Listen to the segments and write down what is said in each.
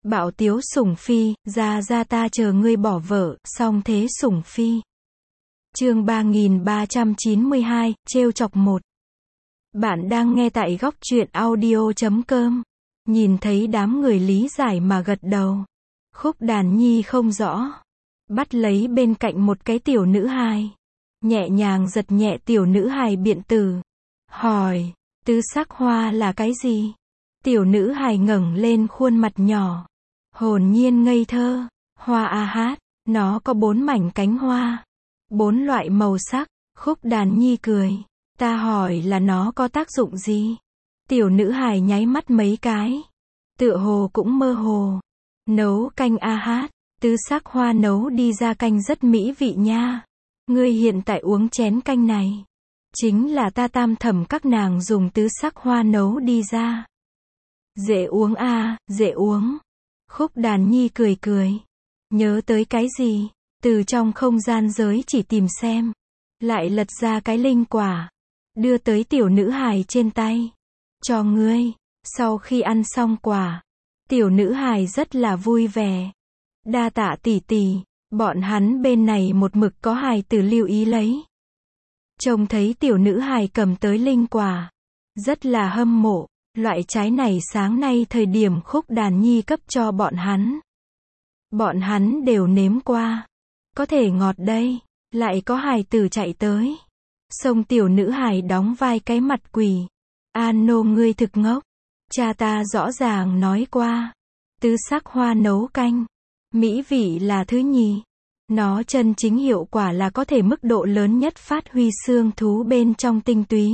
Bạo tiếu sủng phi, ra ra ta chờ ngươi bỏ vợ, song thế sủng phi. Chương 3392, trêu chọc 1. Bạn đang nghe tại góc truyện audio.com. Nhìn thấy đám người lý giải mà gật đầu. Khúc Đàn Nhi không rõ. Bắt lấy bên cạnh một cái tiểu nữ hài. Nhẹ nhàng giật nhẹ tiểu nữ hài biện tử. Hỏi, tứ sắc hoa là cái gì? Tiểu nữ hài ngẩng lên khuôn mặt nhỏ. Hồn nhiên ngây thơ. Hoa a hát, nó có 4 mảnh cánh hoa. 4 loại màu sắc. Khúc Đàn Nhi cười. Ta hỏi là nó có tác dụng gì? Tiểu nữ hài nháy mắt mấy cái. Tựa hồ cũng mơ hồ. Nấu canh a hát. Tứ sắc hoa nấu đi ra canh rất mỹ vị nha. Ngươi hiện tại uống chén canh này. Chính là ta tam thẩm các nàng dùng tứ sắc hoa nấu đi ra. Dễ uống a, dễ uống. Khúc Đàn Nhi cười cười. Nhớ tới cái gì? Từ trong không gian giới chỉ tìm xem. Lại lật ra cái linh quả. Đưa tới tiểu nữ hài trên tay. Cho ngươi. Sau khi ăn xong quả. Tiểu nữ hài rất là vui vẻ. Đa tạ tỷ tỷ. Bọn hắn bên này một mực có hài tử lưu ý lấy. Trông thấy tiểu nữ hài cầm tới linh quả. Rất là hâm mộ. Loại trái này sáng nay thời điểm Khúc Đàn Nhi cấp cho bọn hắn. Bọn hắn đều nếm qua. Có thể ngọt đây. Lại có hài tử chạy tới. Xông tiểu nữ hài đóng vai cái mặt quỷ. Nô ngươi thực ngốc. Cha ta rõ ràng nói qua. Tứ sắc hoa nấu canh. Mỹ vị là thứ nhì. Nó chân chính hiệu quả là có thể mức độ lớn nhất phát huy xương thú bên trong tinh túy.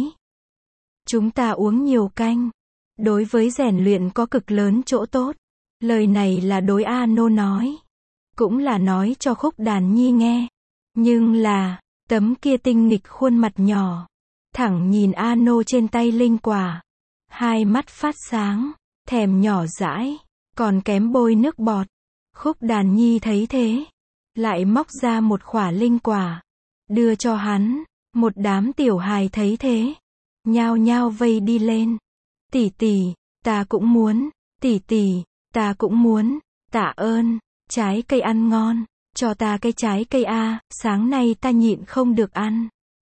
Chúng ta uống nhiều canh. Đối với rèn luyện có cực lớn chỗ tốt. Lời này là đối Nô nói. Cũng là nói cho Khúc Đàn Nhi nghe. Nhưng là, tấm kia tinh nghịch khuôn mặt nhỏ. Thẳng nhìn Nô trên tay linh quả. Hai mắt phát sáng. Thèm nhỏ dãi. Còn kém bôi nước bọt. Khúc Đàn Nhi thấy thế. Lại móc ra một khỏa linh quả. Đưa cho hắn. Một đám tiểu hài thấy thế. Nhao nhao vây đi lên. Tỷ tỷ, ta cũng muốn. Tỷ tỷ, ta cũng muốn. Tạ ơn. Trái cây ăn ngon. Cho ta cái trái cây a, sáng nay ta nhịn không được ăn.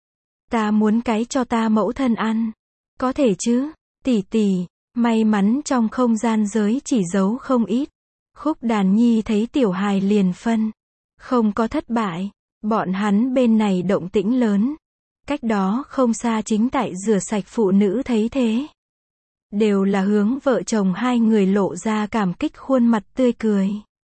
Ta muốn cái cho ta mẫu thân ăn. Có thể chứ? Tỷ tỷ, may mắn trong không gian giới chỉ giấu không ít. Khúc Đàn Nhi thấy tiểu hài liền phân. Không có thất bại. Bọn hắn bên này động tĩnh lớn. Cách đó không xa chính tại rửa sạch phụ nữ thấy thế. Đều là hướng vợ chồng hai người lộ ra cảm kích khuôn mặt tươi cười.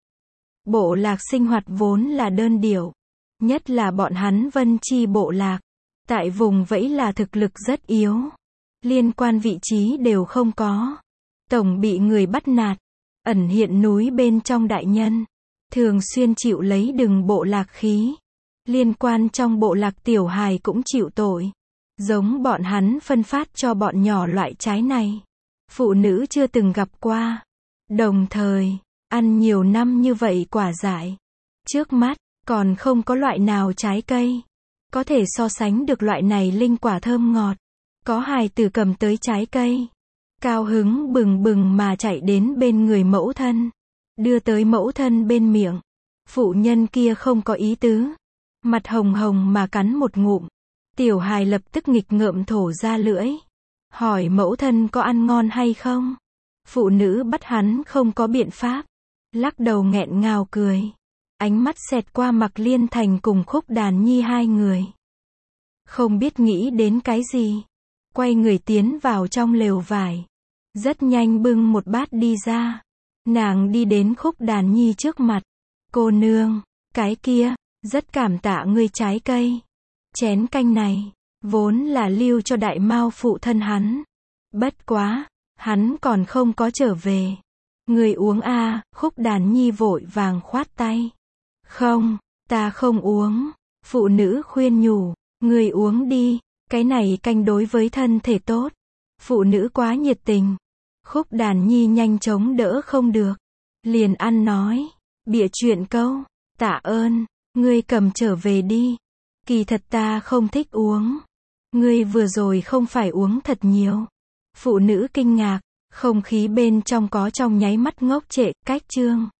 Bộ lạc sinh hoạt vốn là đơn điệu. Nhất là bọn hắn Vân Chi bộ lạc. Tại vùng vẫy là thực lực rất yếu. Liên quan vị trí đều không có. Tổng bị người bắt nạt. Ẩn hiện núi bên trong đại nhân. Thường xuyên chịu lấy đừng bộ lạc khí. Liên quan trong bộ lạc tiểu hài cũng chịu tội. Giống bọn hắn phân phát cho bọn nhỏ loại trái này. Phụ nữ chưa từng gặp qua. Đồng thời, ăn nhiều năm như vậy quả dại. Trước mắt, còn không có loại nào trái cây. Có thể so sánh được loại này linh quả thơm ngọt. Có hài tử cầm tới trái cây. Cao hứng bừng bừng mà chạy đến bên người mẫu thân. Đưa tới mẫu thân bên miệng. Phụ nhân kia không có ý tứ. Mặt hồng hồng mà cắn một ngụm. Tiểu hài lập tức nghịch ngợm thổ ra lưỡi. Hỏi mẫu thân có ăn ngon hay không? Phụ nữ bắt hắn không có biện pháp. Lắc đầu nghẹn ngào cười. Ánh mắt xẹt qua Mạc Liên Thành cùng Khúc Đàn Nhi hai người. Không biết nghĩ đến cái gì. Quay người tiến vào trong lều vải. Rất nhanh bưng một bát đi ra. Nàng đi đến Khúc Đàn Nhi trước mặt. Cô nương, cái kia, rất cảm tạ ngươi trái cây. Chén canh này, vốn là lưu cho đại mao phụ thân hắn. Bất quá, hắn còn không có trở về. Người uống a, Khúc Đàn Nhi vội vàng khoát tay. Không, ta không uống. Phụ nữ khuyên nhủ, người uống đi, cái này canh đối với thân thể tốt. Phụ nữ quá nhiệt tình. Khúc Đàn Nhi nhanh chóng đỡ không được. Liền ăn nói, bịa chuyện câu, tạ ơn, ngươi cầm trở về đi. Kỳ thật ta không thích uống. Ngươi vừa rồi không phải uống thật nhiều. Phụ nữ kinh ngạc, Không khí bên trong có trong nháy mắt ngốc trệ, cách chương.